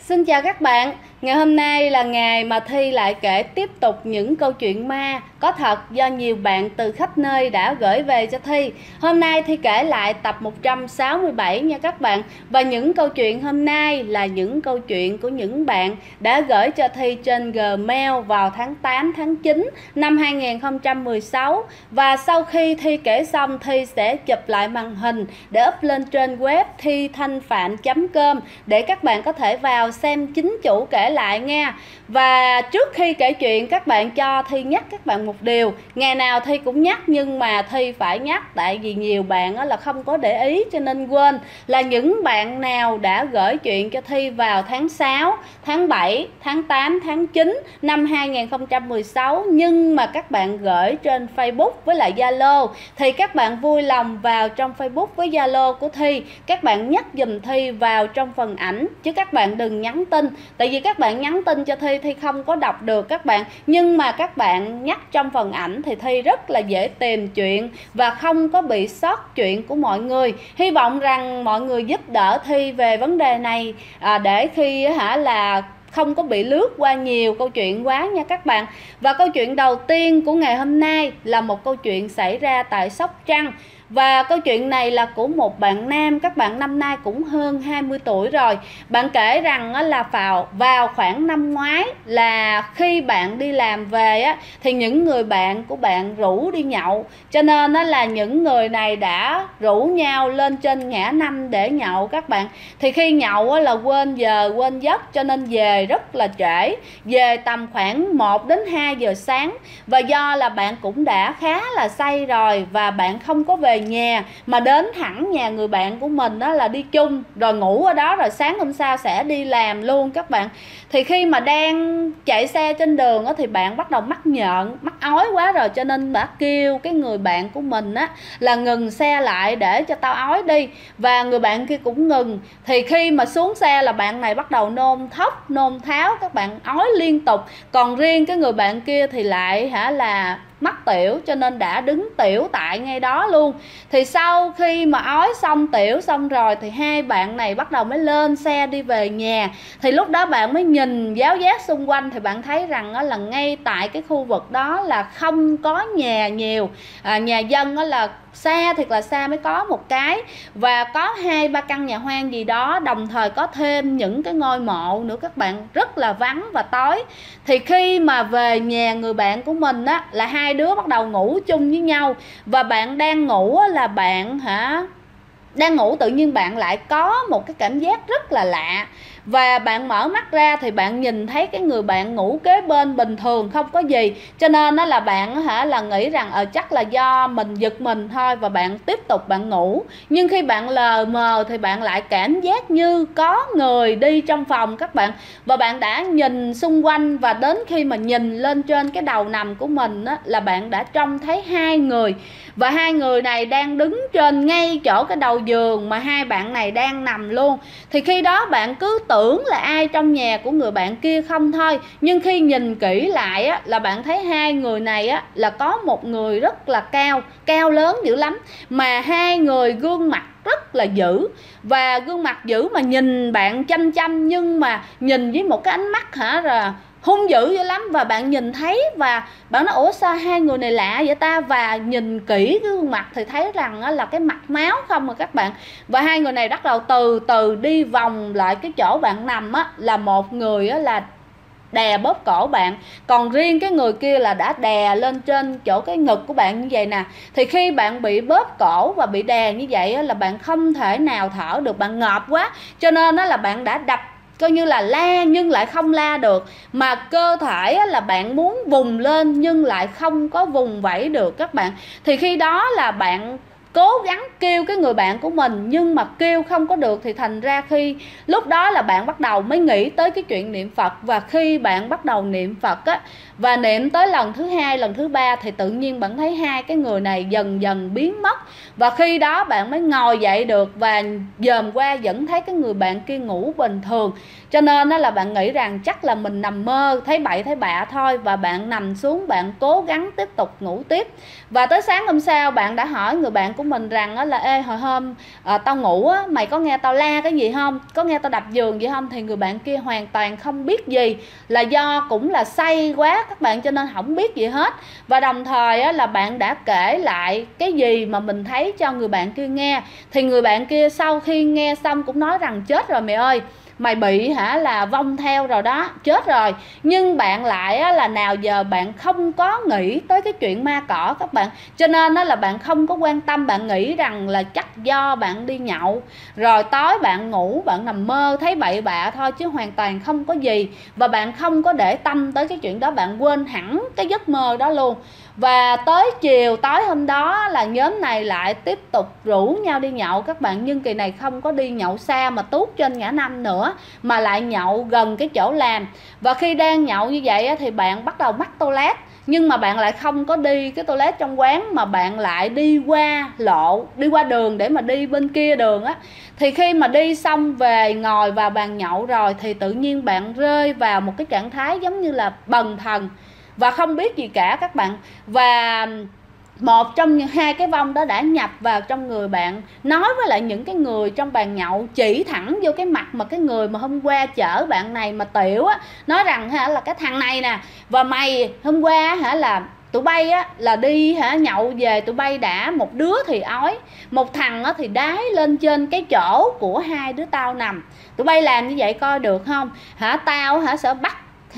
Xin chào các bạn, ngày hôm nay là ngày mà Thi lại kể tiếp tục những câu chuyện ma có thật do nhiều bạn từ khắp nơi đã gửi về cho Thi. Hôm nay Thi kể lại tập 167 nha các bạn. Và những câu chuyện hôm nay là những câu chuyện của những bạn đã gửi cho Thi trên Gmail vào tháng 8, tháng 9 năm 2016. Và sau khi Thi kể xong, Thi sẽ chụp lại màn hình để up lên trên web thithanhpham.com để các bạn có thể vào xem chính chủ kể lại nha. Và trước khi kể chuyện, các bạn cho Thi nhắc các bạn một điều. Ngày nào Thi cũng nhắc nhưng mà Thi phải nhắc tại vì nhiều bạn là không có để ý cho nên quên. Là những bạn nào đã gửi chuyện cho Thi vào tháng 6, tháng 7, tháng 8, tháng 9 năm 2016 nhưng mà các bạn gửi trên Facebook với lại Zalo thì các bạn vui lòng vào trong Facebook với Zalo của Thi, các bạn nhắc giùm Thi vào trong phần ảnh chứ các bạn đừng nhắn tin. Tại vì các bạn nhắn tin cho Thi không có đọc được các bạn, nhưng mà các bạn nhắc trong phần ảnh thì Thi rất là dễ tìm chuyện và không có bị sót chuyện của mọi người. Hy vọng rằng mọi người giúp đỡ Thi về vấn đề này để khi là không có bị lướt qua nhiều câu chuyện quá nha các bạn. Và câu chuyện đầu tiên của ngày hôm nay là một câu chuyện xảy ra tại Sóc Trăng. Và câu chuyện này là của một bạn nam, các bạn năm nay cũng hơn 20 tuổi rồi. Bạn kể rằng là vào khoảng năm ngoái là khi bạn đi làm về thì những người bạn của bạn rủ đi nhậu. Cho nên là những người này đã rủ nhau lên trên ngã năm để nhậu các bạn. Thì khi nhậu là quên giờ quên giấc cho nên về rất là trễ. Về tầm khoảng 1 đến 2 giờ sáng. Và do là bạn cũng đã khá là say rồi và bạn không có về nhà mà đến thẳng nhà người bạn của mình đó là đi chung rồi ngủ ở đó rồi sáng hôm sau sẽ đi làm luôn các bạn. Thì khi mà đang chạy xe trên đường thì bạn bắt đầu mắc nhợn, mắc ói quá rồi cho nên đã kêu cái người bạn của mình là ngừng xe lại để cho tao ói đi, và người bạn kia cũng ngừng. Thì khi mà xuống xe là bạn này bắt đầu nôn thốc nôn tháo các bạn, ói liên tục. Còn riêng cái người bạn kia thì lại là mắc tiểu cho nên đã đứng tiểu tại ngay đó luôn. Thì sau khi mà ói xong tiểu xong rồi thì hai bạn này bắt đầu mới lên xe đi về nhà. Thì lúc đó bạn mới nhìn giáo giác xung quanh thì bạn thấy rằng là ngay tại cái khu vực đó là không có nhà nhiều, nhà dân là xa thiệt là xa mới có một cái, và có 2-3 căn nhà hoang gì đó, đồng thời có thêm những cái ngôi mộ nữa các bạn, rất là vắng và tối. Thì khi mà về nhà người bạn của mình là hai đứa bắt đầu ngủ chung với nhau, và bạn đang ngủ là bạn đang ngủ tự nhiên bạn lại có một cái cảm giác rất là lạ. Và bạn mở mắt ra thì bạn nhìn thấy cái người bạn ngủ kế bên bình thường không có gì, cho nên là bạn là nghĩ rằng chắc là do mình giật mình thôi, và bạn tiếp tục bạn ngủ. Nhưng khi bạn lờ mờ thì bạn lại cảm giác như có người đi trong phòng các bạn, và bạn đã nhìn xung quanh, và đến khi mà nhìn lên trên cái đầu nằm của mình là bạn đã trông thấy hai người, và hai người này đang đứng trên ngay chỗ cái đầu giường mà hai bạn này đang nằm luôn. Thì khi đó bạn cứ tưởng là ai trong nhà của người bạn kia không thôi, nhưng khi nhìn kỹ lại là bạn thấy hai người này là có một người rất là cao lớn dữ lắm, mà hai người gương mặt rất là dữ, và gương mặt dữ mà nhìn bạn chăm chăm, nhưng mà nhìn với một cái ánh mắt rồi hung dữ dữ lắm. Và bạn nhìn thấy và bạn nói ủa sao hai người này lạ vậy ta, và nhìn kỹ cái gương mặt thì thấy rằng là cái mặt máu không rồi các bạn. Và hai người này bắt đầu từ từ đi vòng lại cái chỗ bạn nằm là một người là đè bóp cổ bạn, còn riêng cái người kia là đã đè lên trên chỗ cái ngực của bạn như vậy nè. Thì khi bạn bị bóp cổ và bị đè như vậy là bạn không thể nào thở được, bạn ngợp quá, cho nên là bạn đã đập coi như là la nhưng lại không la được, mà cơ thể là bạn muốn vùng lên nhưng lại không có vùng vẫy được các bạn. Thì khi đó là bạn cố gắng kêu cái người bạn của mình nhưng mà kêu không có được, thì thành ra khi lúc đó là bạn bắt đầu mới nghĩ tới cái chuyện niệm Phật. Và khi bạn bắt đầu niệm Phật và niệm tới lần thứ 2, lần thứ 3 thì tự nhiên bạn thấy hai cái người này dần dần biến mất. Và khi đó bạn mới ngồi dậy được và dòm qua vẫn thấy cái người bạn kia ngủ bình thường. cho nên đó là bạn nghĩ rằng chắc là mình nằm mơ thấy bậy thấy bạ thôi, và bạn nằm xuống bạn cố gắng tiếp tục ngủ tiếp. Và tới sáng hôm sau bạn đã hỏi người bạn của mình rằng là ê, hồi hôm tao ngủ á, mày có nghe tao la cái gì không, có nghe tao đập giường gì không? Thì người bạn kia hoàn toàn không biết gì, là do cũng là say quá các bạn, cho nên không biết gì hết. Và đồng thời á, là bạn đã kể lại cái gì mà mình thấy cho người bạn kia nghe. Thì người bạn kia sau khi nghe xong cũng nói rằng chết rồi mày ơi, mày bị là vong theo rồi đó, chết rồi. Nhưng bạn lại là nào giờ bạn không có nghĩ tới cái chuyện ma cỏ các bạn, cho nên là bạn không có quan tâm. Bạn nghĩ rằng là chắc do bạn đi nhậu rồi tối bạn ngủ bạn nằm mơ thấy bậy bạ thôi, chứ hoàn toàn không có gì. Và bạn không có để tâm tới cái chuyện đó, bạn quên hẳn cái giấc mơ đó luôn. Và tới chiều tối hôm đó là nhóm này lại tiếp tục rủ nhau đi nhậu các bạn. Nhưng kỳ này không có đi nhậu xa mà tuốt trên ngã năm nữa, mà lại nhậu gần cái chỗ làm. Và khi đang nhậu như vậy thì bạn bắt đầu mắc toilet. Nhưng mà bạn lại không có đi cái toilet trong quán, mà bạn lại đi qua lộ, đi qua đường để mà đi bên kia đường á. Thì khi mà đi xong về ngồi vào bàn nhậu rồi thì tự nhiên bạn rơi vào một cái trạng thái giống như là bần thần và không biết gì cả các bạn. Và một trong những hai cái vong đó đã nhập vào trong người bạn, nói với lại những cái người trong bàn nhậu, chỉ thẳng vô cái mặt mà cái người mà hôm qua chở bạn này mà tiểu á, nói rằng là cái thằng này nè, và mày hôm qua là tụi bay là đi nhậu về, tụi bay đã một đứa thì ói, một thằng thì đái lên trên cái chỗ của hai đứa tao nằm. Tụi bay làm như vậy coi được không? Tao sẽ bắt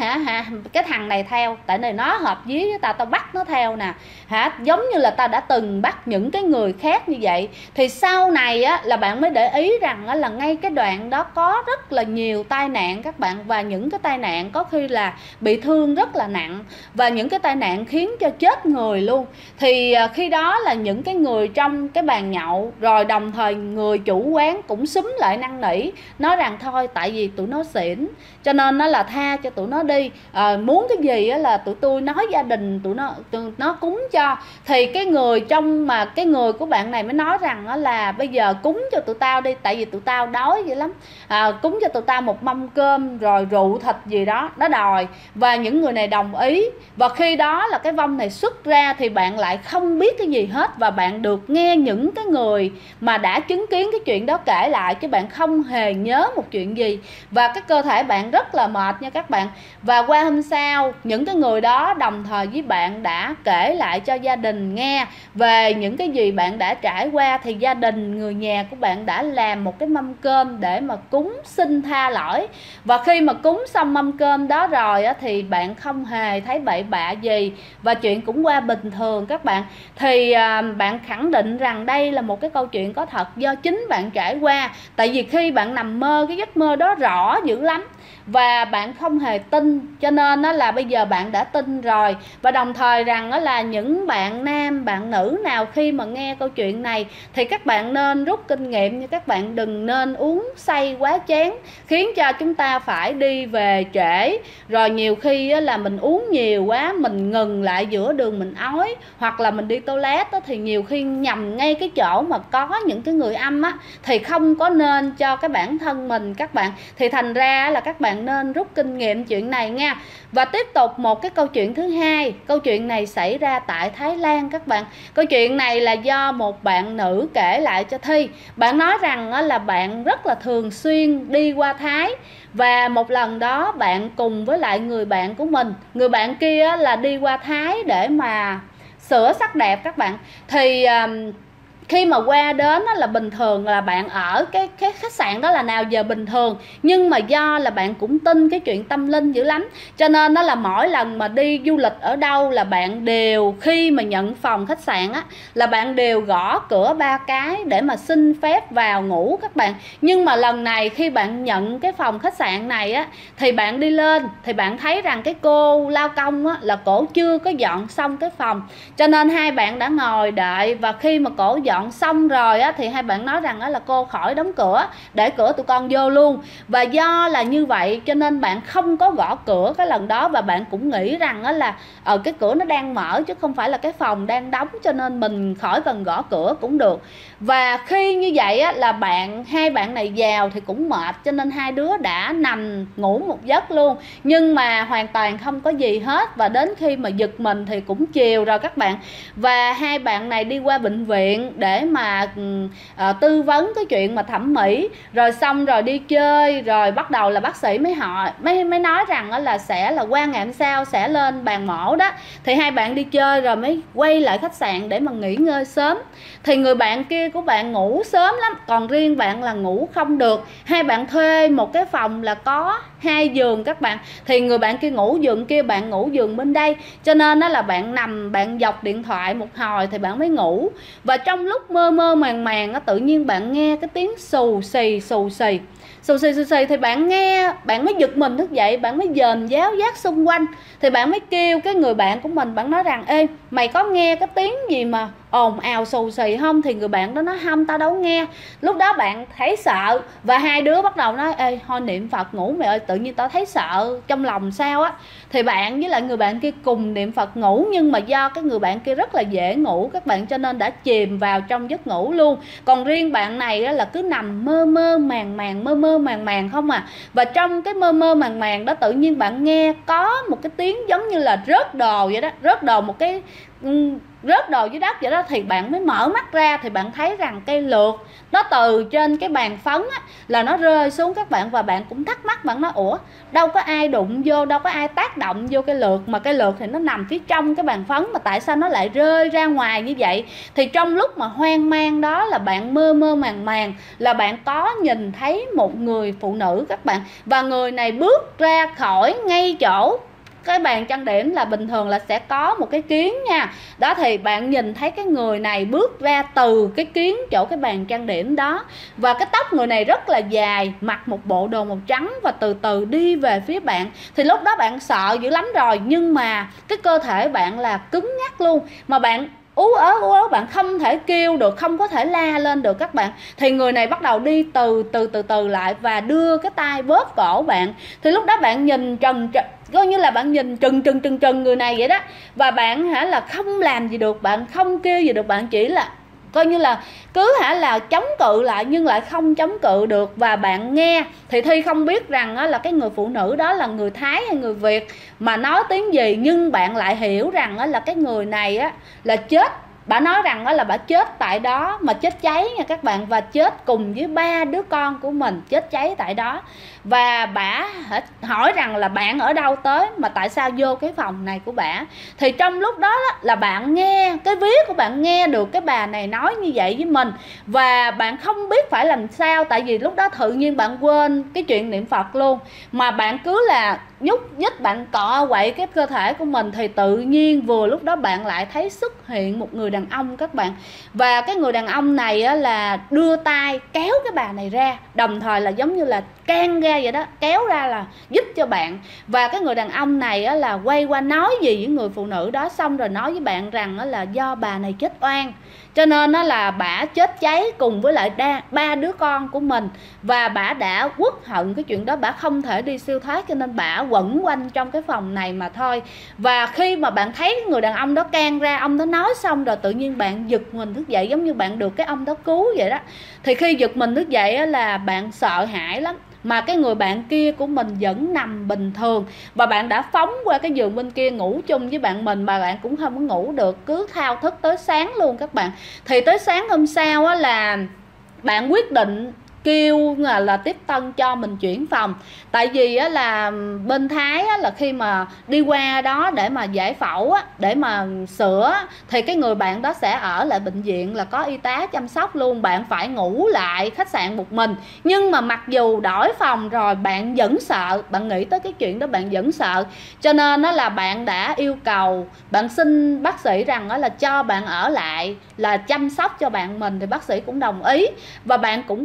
cái thằng này theo, tại này nó hợp với tao, tao bắt nó theo nè. Giống như là tao đã từng bắt những cái người khác như vậy. Thì sau này là bạn mới để ý rằng là ngay cái đoạn đó có rất là nhiều tai nạn các bạn. Và những cái tai nạn có khi là bị thương rất là nặng, và những cái tai nạn khiến cho chết người luôn. Thì khi đó là những cái người trong cái bàn nhậu, rồi đồng thời người chủ quán cũng xúm lại năn nỉ, nói rằng thôi tại vì tụi nó xỉn cho nên nó là tha cho tụi nó đi, muốn cái gì là tụi tôi nói gia đình tụi nó cúng cho. Thì cái người trong mà cái người của bạn này mới nói rằng là bây giờ cúng cho tụi tao đi, tại vì tụi tao đói dữ lắm, cúng cho tụi tao một mâm cơm rồi rượu thịt gì đó, nó đòi. Và những người này đồng ý. Và khi đó là cái vong này xuất ra thì bạn lại không biết cái gì hết, và bạn được nghe những cái người mà đã chứng kiến cái chuyện đó kể lại, chứ bạn không hề nhớ một chuyện gì. Và cái cơ thể bạn rất là mệt nha các bạn. Và qua hôm sau, những cái người đó đồng thời với bạn đã kể lại cho gia đình nghe về những cái gì bạn đã trải qua. Thì gia đình, người nhà của bạn đã làm một cái mâm cơm để mà cúng xin tha lỗi. Và khi mà cúng xong mâm cơm đó rồi thì bạn không hề thấy bậy bạ gì, và chuyện cũng qua bình thường các bạn. Thì bạn khẳng định rằng đây là một cái câu chuyện có thật do chính bạn trải qua. Tại vì khi bạn nằm mơ cái giấc mơ đó rõ dữ lắm, và bạn không hề tin, cho nên là bây giờ bạn đã tin rồi. Và đồng thời rằng là những bạn nam, bạn nữ nào khi mà nghe câu chuyện này thì các bạn nên rút kinh nghiệm, như các bạn đừng nên uống say quá chén, khiến cho chúng ta phải đi về trễ. Rồi nhiều khi là mình uống nhiều quá, mình ngừng lại giữa đường mình ói, hoặc là mình đi toilet thì nhiều khi nhầm ngay cái chỗ mà có những cái người âm thì không có nên cho cái bản thân mình các bạn. Thì thành ra là các bạn nên rút kinh nghiệm chuyện này nha. Và tiếp tục một cái câu chuyện thứ hai. Câu chuyện này xảy ra tại Thái Lan các bạn. Câu chuyện này là do một bạn nữ kể lại cho Thi. Bạn nói rằng là bạn rất là thường xuyên đi qua Thái, và một lần đó bạn cùng với lại người bạn của mình, người bạn kia là đi qua Thái để mà sửa sắc đẹp các bạn. Thì khi mà qua đến là bình thường là bạn ở cái khách sạn đó là nào giờ bình thường, nhưng mà do là bạn cũng tin cái chuyện tâm linh dữ lắm, cho nên đó là mỗi lần mà đi du lịch ở đâu là bạn đều, khi mà nhận phòng khách sạn là bạn đều gõ cửa 3 cái để mà xin phép vào ngủ các bạn. Nhưng mà lần này khi bạn nhận cái phòng khách sạn này thì bạn đi lên thì bạn thấy rằng cái cô lao công là cổ chưa có dọn xong cái phòng, cho nên hai bạn đã ngồi đợi. Và khi mà cổ dọn dọn xong rồi á, thì hai bạn nói rằng á, là cô khỏi đóng cửa, để cửa tụi con vô luôn. Và do là như vậy cho nên bạn không có gõ cửa cái lần đó, và bạn cũng nghĩ rằng á, là cái cửa nó đang mở chứ không phải là cái phòng đang đóng, cho nên mình khỏi cần gõ cửa cũng được. Và khi như vậy á, là hai bạn này vào thì cũng mệt, cho nên hai đứa đã nằm ngủ một giấc luôn, nhưng mà hoàn toàn không có gì hết. Và đến khi mà giật mình thì cũng chiều rồi các bạn, và hai bạn này đi qua bệnh viện để mà tư vấn cái chuyện mà thẩm mỹ, rồi xong rồi đi chơi, rồi bắt đầu là bác sĩ mới nói rằng là sẽ là qua ngày hôm sau sẽ lên bàn mổ đó. Thì hai bạn đi chơi rồi mới quay lại khách sạn để mà nghỉ ngơi sớm. Thì người bạn kia của bạn ngủ sớm lắm, còn riêng bạn là ngủ không được. Hai bạn thuê một cái phòng là có 2 giường các bạn, thì người bạn kia ngủ giường kia, bạn ngủ giường bên đây, cho nên đó là bạn nằm, bạn dọc điện thoại một hồi thì bạn mới ngủ. Và trong lúc mơ mơ màng màng á, tự nhiên bạn nghe cái tiếng xù xì thì bạn nghe, bạn mới giật mình thức dậy, bạn mới dòm giáo giác xung quanh. Thì bạn mới kêu cái người bạn của mình, bạn nói rằng: ê, mày có nghe cái tiếng gì mà ồn ào xù xì không? Thì người bạn đó nói: không, tao đâu nghe. Lúc đó bạn thấy sợ, và hai đứa bắt đầu nói: ê, thôi niệm Phật ngủ mày ơi, tự nhiên tao thấy sợ trong lòng sao á. Thì bạn với lại người bạn kia cùng niệm Phật ngủ, nhưng mà do cái người bạn kia rất là dễ ngủ các bạn, cho nên đã chìm vào trong giấc ngủ luôn. Còn riêng bạn này á, là cứ nằm mơ mơ màng màng không à. Và trong cái mơ mơ màng màng đó, tự nhiên bạn nghe có một cái tiếng giống như là rớt đồ vậy đó, rớt đồ dưới đất vậy đó. Thì bạn mới mở mắt ra, thì bạn thấy rằng cây lược nó từ trên cái bàn phấn á, là nó rơi xuống các bạn. Và bạn cũng thắc mắc, bạn nói: ủa, đâu có ai đụng vô, đâu có ai tác động vô cây lược, mà cây lược thì nó nằm phía trong cái bàn phấn, mà tại sao nó lại rơi ra ngoài như vậy? Thì trong lúc mà hoang mang đó, là bạn mơ mơ màng là bạn có nhìn thấy một người phụ nữ các bạn. Và người này bước ra khỏi ngay chỗ cái bàn trang điểm, là bình thường là sẽ có một cái kiếng nha. Đó, thì bạn nhìn thấy cái người này bước ra từ cái kiếng chỗ cái bàn trang điểm đó. Và cái tóc người này rất là dài, mặc một bộ đồ màu trắng và từ từ đi về phía bạn. Thì lúc đó bạn sợ dữ lắm rồi, nhưng mà cái cơ thể bạn là cứng nhắc luôn, mà bạn ú ớ, bạn không thể kêu được, không có thể la lên được các bạn. Thì người này bắt đầu đi từ từ lại và đưa cái tay bóp cổ bạn. Thì lúc đó bạn nhìn coi như là bạn nhìn trừng người này vậy đó. Và bạn là không làm gì được, bạn không kêu gì được, bạn chỉ là coi như là cứ là chống cự lại nhưng lại không chống cự được. Và bạn nghe thì Thi không biết rằng là cái người phụ nữ đó là người Thái hay người Việt mà nói tiếng gì, nhưng bạn lại hiểu rằng là cái người này là chết. Bà nói rằng là bà chết tại đó, mà chết cháy nha các bạn, và chết cùng với 3 đứa con của mình, chết cháy tại đó. Và bà hỏi rằng là bạn ở đâu tới mà tại sao vô cái phòng này của bà. Thì trong lúc đó là bạn nghe cái vía của bạn nghe được cái bà này nói như vậy với mình, và bạn không biết phải làm sao, tại vì lúc đó tự nhiên bạn quên cái chuyện niệm Phật luôn, mà bạn cứ là nhúc nhích, bạn cọ quậy cái cơ thể của mình. Thì tự nhiên vừa lúc đó bạn lại thấy xuất hiện một người đàn ông các bạn. Và cái người đàn ông này là đưa tay kéo cái bà này ra, đồng thời là giống như là can ra vậy đó, kéo ra là giúp cho bạn. Và cái người đàn ông này là quay qua nói gì với người phụ nữ đó, xong rồi nói với bạn rằng là do bà này chết oan, cho nên là bả chết cháy cùng với lại 3 đứa con của mình. Và bả đã uất hận cái chuyện đó, bả không thể đi siêu thoát, cho nên bả quẩn quanh trong cái phòng này mà thôi. Và khi mà bạn thấy người đàn ông đó can ra, ông đó nói xong rồi, tự nhiên bạn giật mình thức dậy, giống như bạn được cái ông đó cứu vậy đó. Thì khi giật mình thức dậy là bạn sợ hãi lắm, mà cái người bạn kia của mình vẫn nằm bình thường. Và bạn đã phóng qua cái giường bên kia ngủ chung với bạn mình, mà bạn cũng không có ngủ được, cứ thao thức tới sáng luôn các bạn. Thì tới sáng hôm sau là bạn quyết định kêu là tiếp tân cho mình chuyển phòng. Tại vì là bên Thái là khi mà đi qua đó để mà giải phẫu để mà sửa, thì cái người bạn đó sẽ ở lại bệnh viện, là có y tá chăm sóc luôn. Bạn phải ngủ lại khách sạn một mình, nhưng mà mặc dù đổi phòng rồi bạn vẫn sợ, bạn nghĩ tới cái chuyện đó bạn vẫn sợ, cho nên là bạn đã yêu cầu, bạn xin bác sĩ rằng là cho bạn ở lại là chăm sóc cho bạn mình. Thì bác sĩ cũng đồng ý, và bạn cũng có hỏi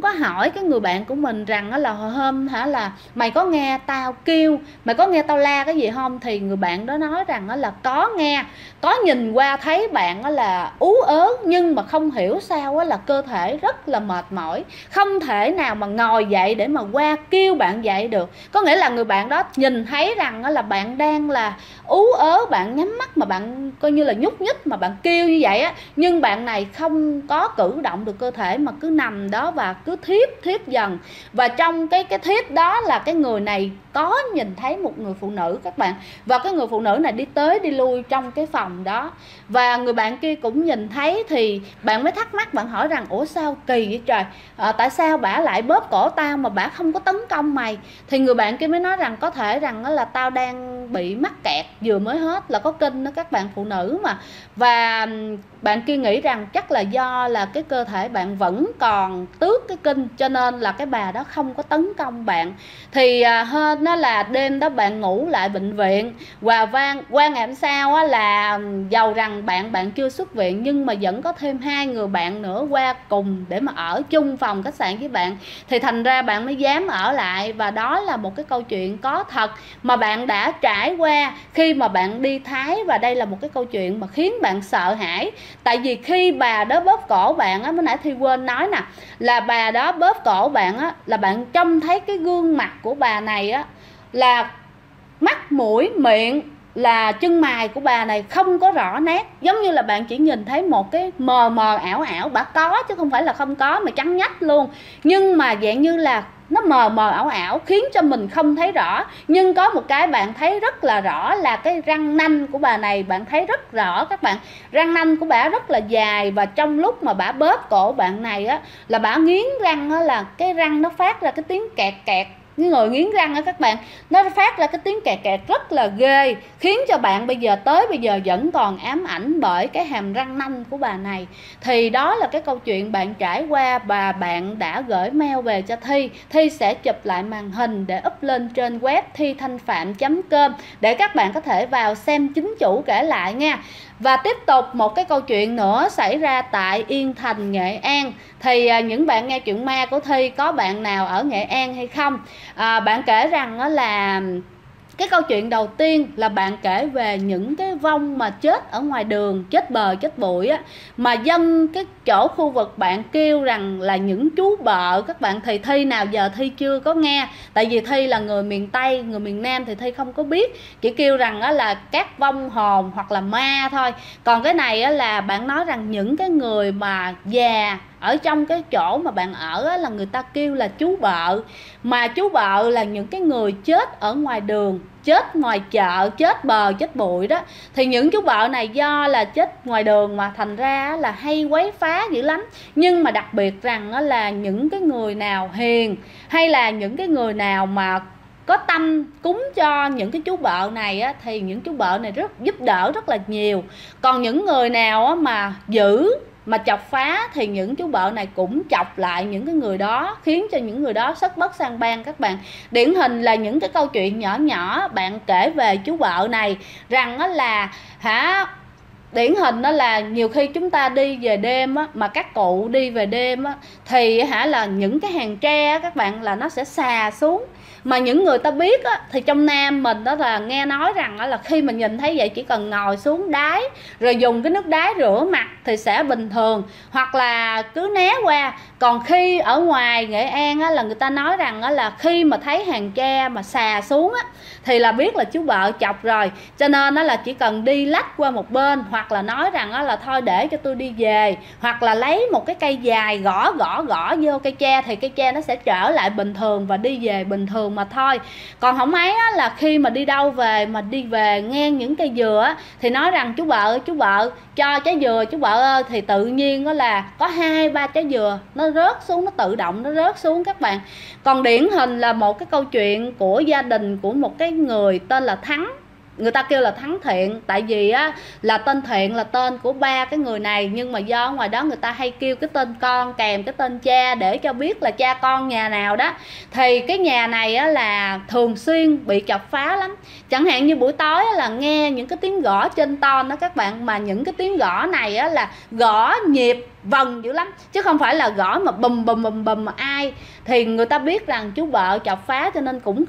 cái người bạn của mình rằng là hồi hôm là mày có nghe tao kêu, mày có nghe tao la cái gì không? Thì người bạn đó nói rằng là có nghe, có nhìn qua thấy bạn là ú ớ, nhưng mà không hiểu sao là cơ thể rất là mệt mỏi, không thể nào mà ngồi dậy để mà qua kêu bạn dậy được. Có nghĩa là người bạn đó nhìn thấy rằng là bạn đang là ú ớ, bạn nhắm mắt mà bạn coi như là nhúc nhích mà bạn kêu như vậy á, nhưng bạn này không có cử động được cơ thể mà cứ nằm đó và cứ thiếp dần. Và trong cái thiếp đó là cái người này có nhìn thấy một người phụ nữ các bạn, và cái người phụ nữ này đi tới đi lui trong cái phòng đó, và người bạn kia cũng nhìn thấy. Thì bạn mới thắc mắc, bạn hỏi rằng ủa sao kỳ vậy trời, tại sao bả lại bóp cổ tao mà bả không có tấn công mày? Thì người bạn kia mới nói rằng có thể rằng là tao đang bị mắc kẹt, vừa mới hết là có kinh đó các bạn, phụ nữ mà. Và bạn kia nghĩ rằng chắc là do là cái cơ thể bạn vẫn còn tước cái kinh, cho nên là cái bà đó không có tấn công bạn. Thì hơn nó là đêm đó bạn ngủ lại bệnh viện, và qua ngày hôm sau là dầu rằng bạn chưa xuất viện, nhưng mà vẫn có thêm 2 người bạn nữa qua cùng để mà ở chung phòng khách sạn với bạn. Thì thành ra bạn mới dám ở lại, và đó là một cái câu chuyện có thật mà bạn đã trải qua khi mà bạn đi Thái. Và đây là một cái câu chuyện mà khiến bạn sợ hãi. Tại vì khi bà đó bóp cổ bạn á, mới nãy Thi quên nói nè, là bà đó bóp cổ bạn á, là bạn trông thấy cái gương mặt của bà này á, là mắt mũi miệng là chân mày của bà này không có rõ nét, giống như là bạn chỉ nhìn thấy một cái mờ mờ ảo ảo. Bà có chứ không phải là không có, mà trắng nhách luôn, nhưng mà dạng như là nó mờ mờ ảo ảo khiến cho mình không thấy rõ. Nhưng có một cái bạn thấy rất là rõ là cái răng nanh của bà này, bạn thấy rất rõ các bạn, răng nanh của bà rất là dài. Và trong lúc mà bà bóp cổ bạn này á, là bà nghiến răng á, là cái răng nó phát ra cái tiếng kẹt kẹt. Cái người nghiến răng á các bạn, nó phát ra cái tiếng kẹt kẹt rất là ghê, khiến cho bạn bây giờ vẫn còn ám ảnh bởi cái hàm răng nanh của bà này. Thì đó là cái câu chuyện bạn trải qua, và bạn đã gửi mail về cho Thi. Thi sẽ chụp lại màn hình để up lên trên web thithanhpham.com để các bạn có thể vào xem chính chủ kể lại nha. Và tiếp tục một cái câu chuyện nữa xảy ra tại Yên Thành, Nghệ An. Thì những bạn nghe chuyện ma của Thi có bạn nào ở Nghệ An hay không? Bạn kể rằng đó là cái câu chuyện đầu tiên là bạn kể về những cái vong mà chết ở ngoài đường, chết bờ chết bụi á, mà dân cái chỗ khu vực bạn kêu rằng là những chú bợ các bạn. Thì Thi nào giờ Thi chưa có nghe, tại vì Thi là người miền Tây, người miền Nam thì Thi không có biết, chỉ kêu rằng á là các vong hồn hoặc là ma thôi. Còn cái này á là bạn nói rằng những cái người mà già ở trong cái chỗ mà bạn ở á, là người ta kêu là chú bợ. Mà chú bợ là những cái người chết ở ngoài đường, chết ngoài chợ, chết bờ chết bụi đó. Thì những chú bợ này do là chết ngoài đường mà thành ra là hay quấy phá dữ lắm. Nhưng mà đặc biệt rằng là những cái người nào hiền, hay là những cái người nào mà có tâm cúng cho những cái chú bợ này á, thì những chú bợ này rất giúp đỡ rất là nhiều. Còn những người nào á mà dữ mà chọc phá thì những chú bợ này cũng chọc lại những cái người đó, khiến cho những người đó sất bất sang bang các bạn. Điển hình là những cái câu chuyện nhỏ nhỏ bạn kể về chú bợ này, rằng đó là điển hình đó là nhiều khi chúng ta đi về đêm á, mà các cụ đi về đêm á, thì là những cái hàng tre các bạn là nó sẽ xà xuống. Mà những người ta biết á, thì trong Nam mình đó là nghe nói rằng là khi mà nhìn thấy vậy chỉ cần ngồi xuống đáy rồi dùng cái nước đáy rửa mặt thì sẽ bình thường, hoặc là cứ né qua. Còn khi ở ngoài Nghệ An á, là người ta nói rằng á, là khi mà thấy hàng tre mà xà xuống á, thì là biết là chú vợ chọc rồi, cho nên đó là chỉ cần đi lách qua một bên, hoặc là nói rằng đó là thôi để cho tôi đi về, hoặc là lấy một cái cây dài gõ vô cây tre thì cây tre nó sẽ trở lại bình thường và đi về bình thường mà thôi. Còn không ấy á, là khi mà đi đâu về mà đi về ngang những cây dừa á, thì nói rằng chú vợ cho trái dừa chú vợ ơi, thì tự nhiên đó là có 2-3 trái dừa nó rớt xuống, nó tự động nó rớt xuống các bạn. Còn điển hình là một cái câu chuyện của gia đình của một cái người tên là Thắng. Người ta kêu là Thắng Thiện, tại vì á là tên Thiện là tên của ba cái người này, nhưng mà do ngoài đó người ta hay kêu cái tên con kèm cái tên cha để cho biết là cha con nhà nào đó. Thì cái nhà này á là thường xuyên bị chọc phá lắm. Chẳng hạn như buổi tối á, là nghe những cái tiếng gõ trên ton đó các bạn, mà những cái tiếng gõ này á là gõ nhịp vần dữ lắm, chứ không phải là gõ mà bùm bùm bùm bùm mà ai thì người ta biết rằng chú vợ chọc phá, cho nên cũng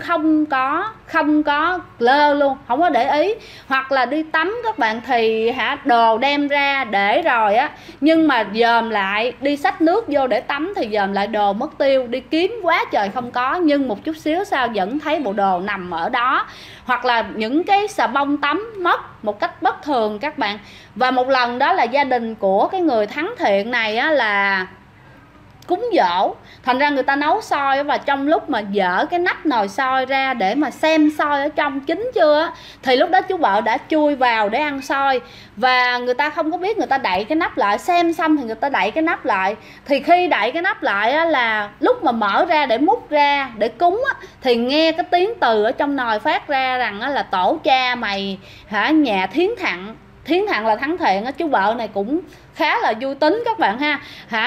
không có lơ luôn, không có để ý. Hoặc là đi tắm các bạn thì đồ đem ra để rồi á, nhưng mà dòm lại, đi xách nước vô để tắm thì dòm lại đồ mất tiêu, đi kiếm quá trời không có, nhưng một chút xíu sau vẫn thấy bộ đồ nằm ở đó. Hoặc là những cái xà bông tắm mất một cách bất thường các bạn. Và một lần đó là gia đình của cái người Thắng Thiện này á, là cúng giỗ, thành ra người ta nấu xôi, và trong lúc mà dỡ cái nắp nồi xôi ra để mà xem xôi ở trong chín chưa thì lúc đó chú vợ đã chui vào để ăn xôi, và người ta không có biết, người ta đậy cái nắp lại, xem xong thì người ta đậy cái nắp lại. Thì khi đậy cái nắp lại á, là lúc mà mở ra để múc ra để cúng á, thì nghe cái tiếng từ ở trong nồi phát ra rằng á, là tổ cha mày nhà Thiến Thặng là Thắng Thiện á. Chú vợ này cũng khá là vui tính các bạn ha,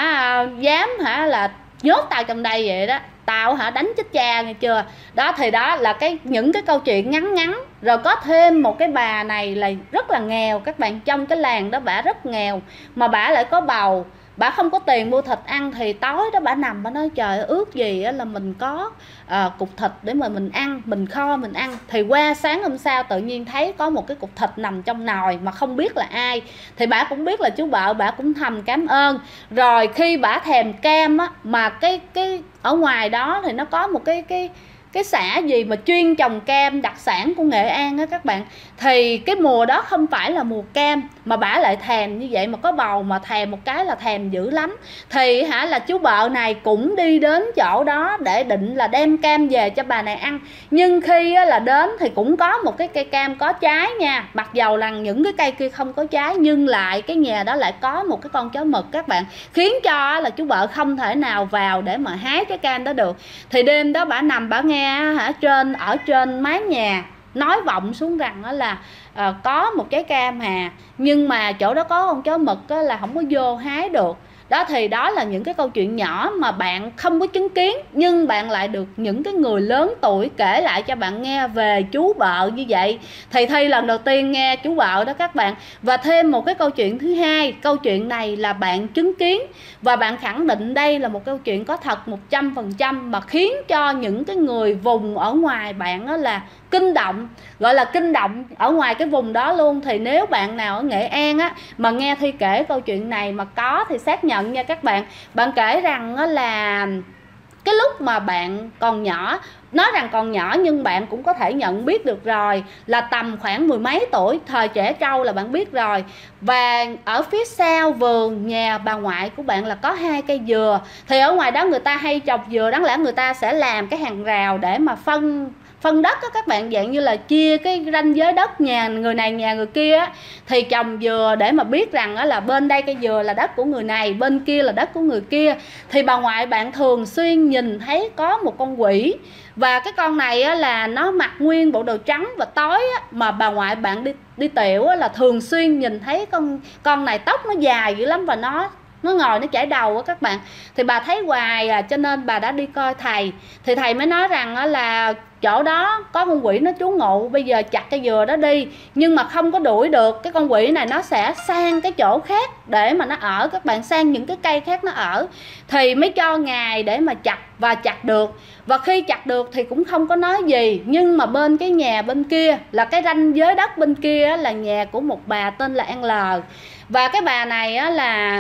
dám là nhốt tao trong đây vậy đó, tao đánh chết cha nghe chưa. Đó thì đó là những cái câu chuyện ngắn. Rồi có thêm một cái bà này là rất là nghèo các bạn, trong cái làng đó bả rất nghèo, mà bả lại có bầu, bả không có tiền mua thịt ăn. Thì tối đó bả nằm, bả nói trời ước gì là mình có cục thịt để mà mình ăn, mình kho mình ăn. Thì qua sáng hôm sau tự nhiên thấy có một cái cục thịt nằm trong nồi mà không biết là ai. Thì bả cũng biết là chú vợ, bả cũng thầm cảm ơn. Rồi khi bả thèm cam á, mà cái ở ngoài đó thì nó có một cái xã gì mà chuyên trồng cam đặc sản của Nghệ An á các bạn. Thì cái mùa đó không phải là mùa cam, mà bả lại thèm như vậy, mà có bầu mà thèm một cái là thèm dữ lắm. Thì là chú vợ này cũng đi đến chỗ đó để định là đem cam về cho bà này ăn. Nhưng khi là đến thì cũng có một cái cây cam có trái nha, mặc dầu là những cái cây kia không có trái, nhưng lại cái nhà đó lại có một cái con chó mực các bạn, khiến cho là chú vợ không thể nào vào để mà hái cái cam đó được. Thì đêm đó bả nằm, bả nghe ở trên mái nhà nói vọng xuống rằng đó là có một trái cam nhưng mà chỗ đó có con chó mực là không có vô hái được. Đó thì đó là những cái câu chuyện nhỏ mà bạn không có chứng kiến, nhưng bạn lại được những cái người lớn tuổi kể lại cho bạn nghe về chú vợ như vậy. Thì Thi lần đầu tiên nghe chú vợ đó các bạn. Và thêm một cái câu chuyện thứ hai, câu chuyện này là bạn chứng kiến và bạn khẳng định đây là một câu chuyện có thật 100%, mà khiến cho những cái người vùng ở ngoài bạn đó là kinh động, gọi là kinh động ở ngoài cái vùng đó luôn. Thì nếu bạn nào ở Nghệ An á mà nghe Thi kể câu chuyện này mà có thì xác nhận nha các bạn. Bạn kể rằng là cái lúc mà bạn còn nhỏ, nói rằng còn nhỏ nhưng bạn cũng có thể nhận biết được rồi, là tầm khoảng mười mấy tuổi, thời trẻ trâu là bạn biết rồi. Và ở phía sau vườn nhà bà ngoại của bạn là có 2 cây dừa. Thì ở ngoài đó người ta hay trồng dừa, đáng lẽ người ta sẽ làm cái hàng rào để mà phân đất đó các bạn, dạng như là chia cái ranh giới đất nhà người này nhà người kia á. Thì trồng dừa để mà biết rằng là bên đây cây dừa là đất của người này, bên kia là đất của người kia. Thì bà ngoại bạn thường xuyên nhìn thấy có một con quỷ, và cái con này á, là nó mặc nguyên bộ đồ trắng, và tối á, mà bà ngoại bạn đi tiểu á, là thường xuyên nhìn thấy con này tóc nó dài dữ lắm, và nó ngồi nó chải đầu á các bạn. Thì bà thấy hoài cho nên bà đã đi coi thầy. Thì thầy mới nói rằng là chỗ đó có con quỷ nó trú ngụ, bây giờ chặt cây dừa đó đi. Nhưng mà không có đuổi được, cái con quỷ này nó sẽ sang cái chỗ khác để mà nó ở các bạn, sang những cái cây khác nó ở. Thì mới cho ngày để mà chặt, và chặt được. Và khi chặt được thì cũng không có nói gì. Nhưng mà bên cái nhà bên kia, là cái ranh giới đất bên kia là nhà của một bà tên là L. Và cái bà này là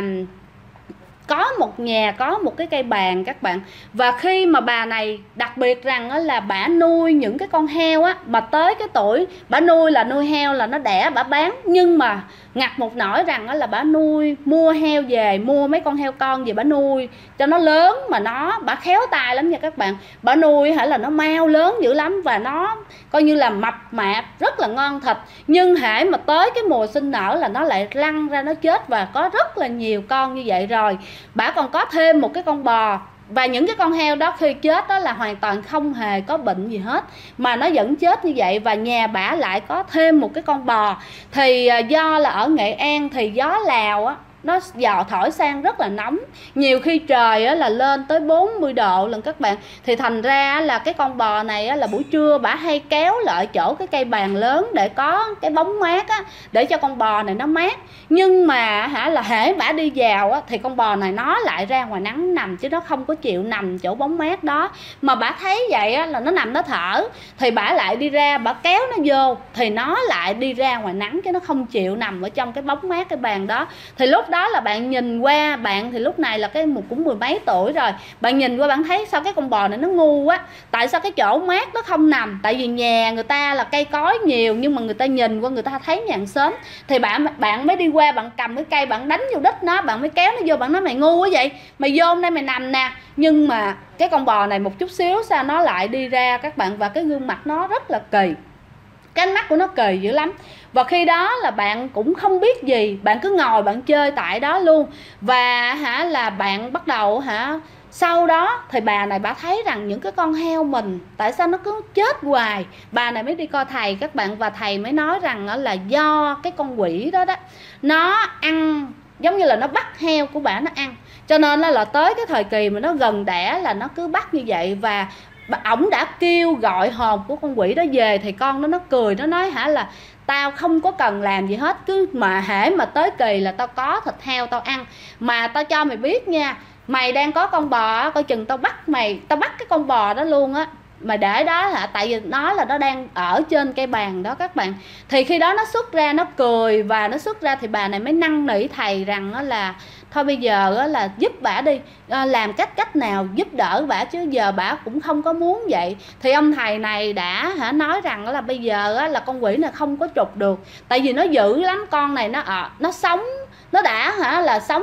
có một nhà có một cái cây bàn các bạn. Và khi mà bà này đặc biệt rằng là bà nuôi những cái con heo á, mà tới cái tuổi bà nuôi là nuôi heo là nó đẻ bà bán. Nhưng mà ngặt một nỗi rằng là bà mua heo về, mua mấy con heo con về bà nuôi cho nó lớn, mà bà khéo tay lắm nha các bạn. Bà nuôi là nó mau lớn dữ lắm, và nó coi như là mập mạp rất là ngon thịt. Nhưng hễ mà tới cái mùa sinh nở là nó lại lăn ra nó chết, và có rất là nhiều con như vậy. Rồi bà còn có thêm một cái con bò, và những cái con heo đó khi chết đó là hoàn toàn không hề có bệnh gì hết, mà nó vẫn chết như vậy. Và nhà bả lại có thêm một cái con bò. Thì do là ở Nghệ An thì gió Lào á, nó dò thổi sang rất là nóng, nhiều khi trời á, là lên tới 40 độ lần các bạn. Thì thành ra là cái con bò này á, là buổi trưa bả hay kéo lại chỗ cái cây bàn lớn để có cái bóng mát á, để cho con bò này nó mát. Nhưng mà là hễ bả đi vào á, thì con bò này nó lại ra ngoài nắng nằm, chứ nó không có chịu nằm chỗ bóng mát đó. Mà bả thấy vậy á, là nó nằm nó thở, thì bả lại đi ra, bả kéo nó vô, thì nó lại đi ra ngoài nắng, chứ nó không chịu nằm ở trong cái bóng mát cái bàn đó. Thì lúc đó là bạn nhìn qua, bạn thì lúc này là cũng mười mấy tuổi rồi, bạn nhìn qua bạn thấy sao cái con bò này nó ngu quá. Tại sao cái chỗ mát nó không nằm? Tại vì nhà người ta là cây cối nhiều, nhưng mà người ta nhìn qua người ta thấy nhà hàng xóm, thì bạn mới đi qua, bạn cầm cái cây bạn đánh vô đít nó, bạn mới kéo nó vô, bạn nói mày ngu quá vậy, mày vô đây mày nằm nè. Nhưng mà cái con bò này một chút xíu sao nó lại đi ra các bạn, và cái gương mặt nó rất là kỳ, cái ánh mắt của nó kỳ dữ lắm. Và khi đó là bạn cũng không biết gì, bạn cứ ngồi bạn chơi tại đó luôn. Và là bạn bắt đầu sau đó thì bà này bà thấy rằng những cái con heo mình tại sao nó cứ chết hoài. Bà này mới đi coi thầy các bạn, và thầy mới nói rằng là do cái con quỷ đó nó ăn, giống như là nó bắt heo của bà nó ăn, cho nên là tới cái thời kỳ mà nó gần đẻ là nó cứ bắt như vậy. Và ổng đã kêu gọi hồn của con quỷ đó về, thì con nó cười, nó nói là tao không có cần làm gì hết, cứ mà hễ mà tới kỳ là tao có thịt heo tao ăn. Mà tao cho mày biết nha, mày đang có con bò, coi chừng tao bắt mày, tao bắt cái con bò đó luôn á, mà để đó tại vì nó đang ở trên cây bàn đó các bạn. Thì khi đó nó xuất ra, nó cười và nó xuất ra, thì bà này mới năn nỉ thầy rằng là thôi bây giờ là giúp bả đi, làm cách nào giúp đỡ bả, chứ giờ bả cũng không có muốn vậy. Thì ông thầy này đã nói rằng là bây giờ là con quỷ này không có trục được, tại vì nó dữ lắm. Con này nó sống, nó đã là sống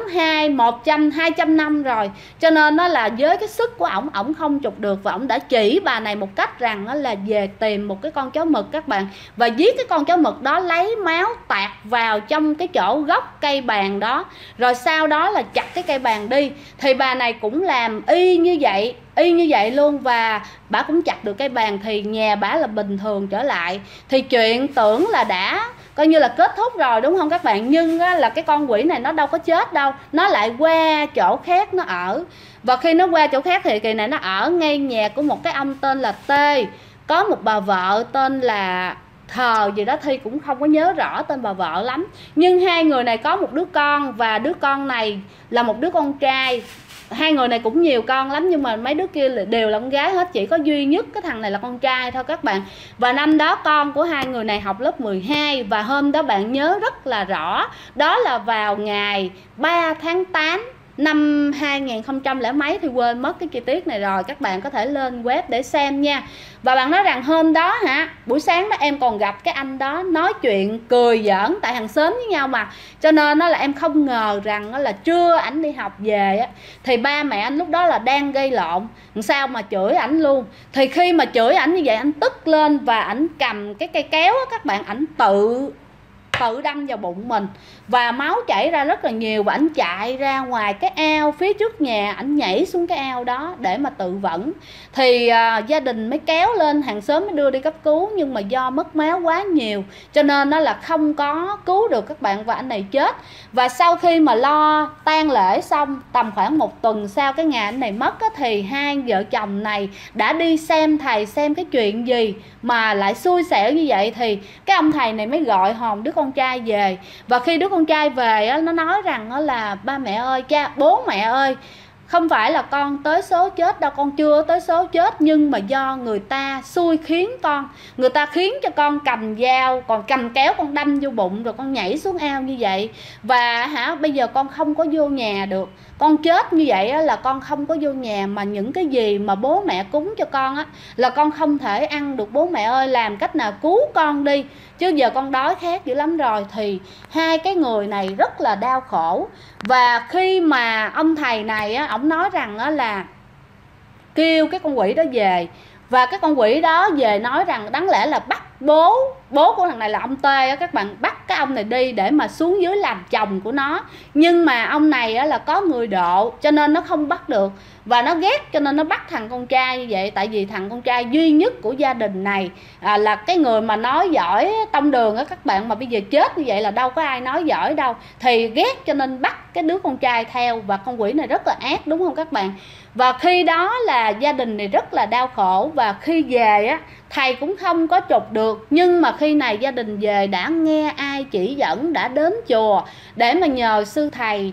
100-200 năm rồi, cho nên nó là với cái sức của ổng không trục được. Và ổng đã chỉ bà này một cách rằng là về tìm một cái con chó mực các bạn, và giết cái con chó mực đó, lấy máu tạt vào trong cái chỗ gốc cây bàn đó, rồi sau đó là chặt cái cây bàn đi. Thì bà này cũng làm y như vậy luôn, và bà cũng chặt được cây bàn, thì nhà bà là bình thường trở lại. Thì chuyện tưởng là đã coi như là kết thúc rồi đúng không các bạn, nhưng là cái con quỷ này nó đâu có chết đâu, nó lại qua chỗ khác nó ở. Và khi nó qua chỗ khác thì kỳ này nó ở ngay nhà của một cái ông tên là T, có một bà vợ tên là Thờ gì đó, Thi cũng không có nhớ rõ tên bà vợ lắm. Nhưng hai người này có một đứa con, và đứa con này là một đứa con trai. Hai người này cũng nhiều con lắm, nhưng mà mấy đứa kia đều là con gái hết, chỉ có duy nhất cái thằng này là con trai thôi các bạn. Và năm đó con của hai người này học lớp 12, và hôm đó bạn nhớ rất là rõ, đó là vào ngày 3 tháng 8 năm 2000 lẻ mấy, thì quên mất cái chi tiết này rồi, các bạn có thể lên web để xem nha. Và bạn nói rằng hôm đó buổi sáng đó em còn gặp cái anh đó nói chuyện cười giỡn, tại hàng xóm với nhau mà, cho nên là em không ngờ rằng là trưa ảnh đi học về thì ba mẹ anh lúc đó là đang gây lộn, sao mà chửi ảnh luôn. Thì khi mà chửi ảnh như vậy, anh tức lên và ảnh cầm cái cây kéo các bạn, ảnh tự đâm vào bụng mình và máu chảy ra rất là nhiều. Và ảnh chạy ra ngoài cái ao phía trước nhà, ảnh nhảy xuống cái ao đó để mà tự vẫn. Thì gia đình mới kéo lên, hàng xóm mới đưa đi cấp cứu, nhưng mà do mất máu quá nhiều cho nên nó là không có cứu được các bạn, và anh này chết. Và sau khi mà lo tang lễ xong, tầm khoảng 1 tuần sau cái ngày anh này mất thì hai vợ chồng này đã đi xem thầy xem cái chuyện gì mà lại xui xẻo như vậy. Thì cái ông thầy này mới gọi hồn đứa con trai về. Và khi đứa con trai về nó nói rằng là ba mẹ ơi, bố mẹ ơi, không phải là con tới số chết đâu, con chưa tới số chết, nhưng mà do người ta xui khiến con, người ta khiến cho con cầm dao, còn cầm kéo con đâm vô bụng, rồi con nhảy xuống ao như vậy. Và bây giờ con không có vô nhà được, con chết như vậy là con không có vô nhà, mà những cái gì mà bố mẹ cúng cho con là con không thể ăn được. Bố mẹ ơi, làm cách nào cứu con đi, chứ giờ con đói khát dữ lắm rồi. Thì hai cái người này rất là đau khổ. Và khi mà ông thầy này ổng nói rằng là kêu cái con quỷ đó về, và cái con quỷ đó về nói rằng đáng lẽ là bắt bố của thằng này là ông T các bạn, bắt bắt cái ông này đi để mà xuống dưới làm chồng của nó. Nhưng mà ông này á, là có người độ cho nên nó không bắt được, và nó ghét cho nên nó bắt thằng con trai như vậy. Tại vì thằng con trai duy nhất của gia đình này là cái người mà nói giỏi tông đường á các bạn, mà bây giờ chết như vậy là đâu có ai nói giỏi đâu, thì ghét cho nên bắt cái đứa con trai theo. Và con quỷ này rất là ác đúng không các bạn. Và khi đó là gia đình này rất là đau khổ, và khi về á thầy cũng không có trục được. Nhưng mà khi này gia đình về đã nghe ai chỉ dẫn, đã đến chùa để mà nhờ sư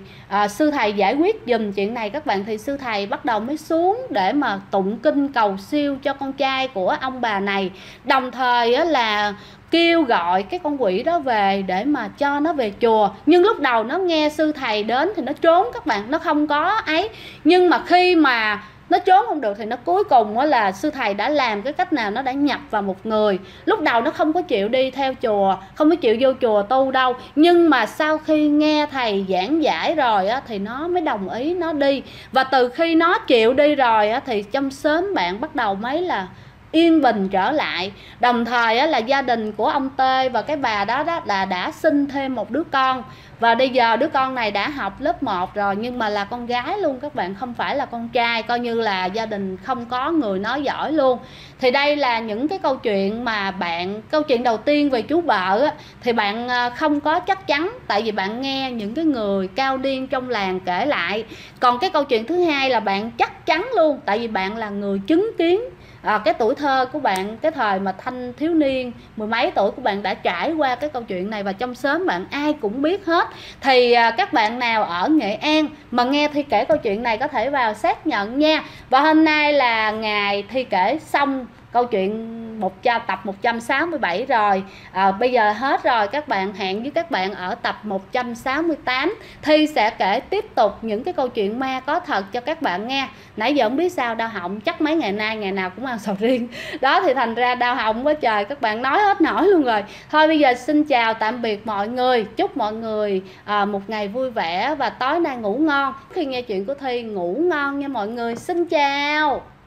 thầy giải quyết giùm chuyện này các bạn. Thì sư thầy bắt đầu mới xuống để mà tụng kinh cầu siêu cho con trai của ông bà này, đồng thời á là kêu gọi cái con quỷ đó về để mà cho nó về chùa. Nhưng lúc đầu nó nghe sư thầy đến thì nó trốn các bạn, nó không có ấy. Nhưng mà khi mà nó trốn không được thì nó cuối cùng là sư thầy đã làm cái cách nào, nó đã nhập vào một người. Lúc đầu nó không có chịu đi theo chùa, không có chịu vô chùa tu đâu, nhưng mà sau khi nghe thầy giảng giải rồi á, thì nó mới đồng ý nó đi. Và từ khi nó chịu đi rồi á, thì trong xóm bạn bắt đầu mấy là yên bình trở lại. Đồng thời á, là gia đình của ông Tê và cái bà đó là đã sinh thêm một đứa con. Và bây giờ đứa con này đã học lớp 1 rồi, nhưng mà là con gái luôn các bạn, không phải là con trai. Coi như là gia đình không có người nói giỏi luôn. Thì đây là những cái câu chuyện mà câu chuyện đầu tiên về chú Bợ á, thì bạn không có chắc chắn, tại vì bạn nghe những cái người cao niên trong làng kể lại. Còn cái câu chuyện thứ hai là bạn chắc chắn luôn, tại vì bạn là người chứng kiến cái tuổi thơ của bạn, cái thời mà thanh thiếu niên mười mấy tuổi của bạn đã trải qua cái câu chuyện này, và trong xóm bạn ai cũng biết hết. Thì các bạn nào ở Nghệ An mà nghe Thi kể câu chuyện này có thể vào xác nhận nha. Và hôm nay là ngày Thi kể xong câu chuyện tập 167 rồi. Bây giờ hết rồi, các bạn hẹn với các bạn ở tập 168. Thi sẽ kể tiếp tục những cái câu chuyện ma có thật cho các bạn nghe. Nãy giờ không biết sao đau họng, chắc mấy ngày nay ngày nào cũng ăn sầu riêng đó, thì thành ra đau họng quá trời, các bạn nói hết nổi luôn rồi. Thôi bây giờ xin chào tạm biệt mọi người, chúc mọi người một ngày vui vẻ và tối nay ngủ ngon. Khi nghe chuyện của Thi ngủ ngon nha mọi người. Xin chào.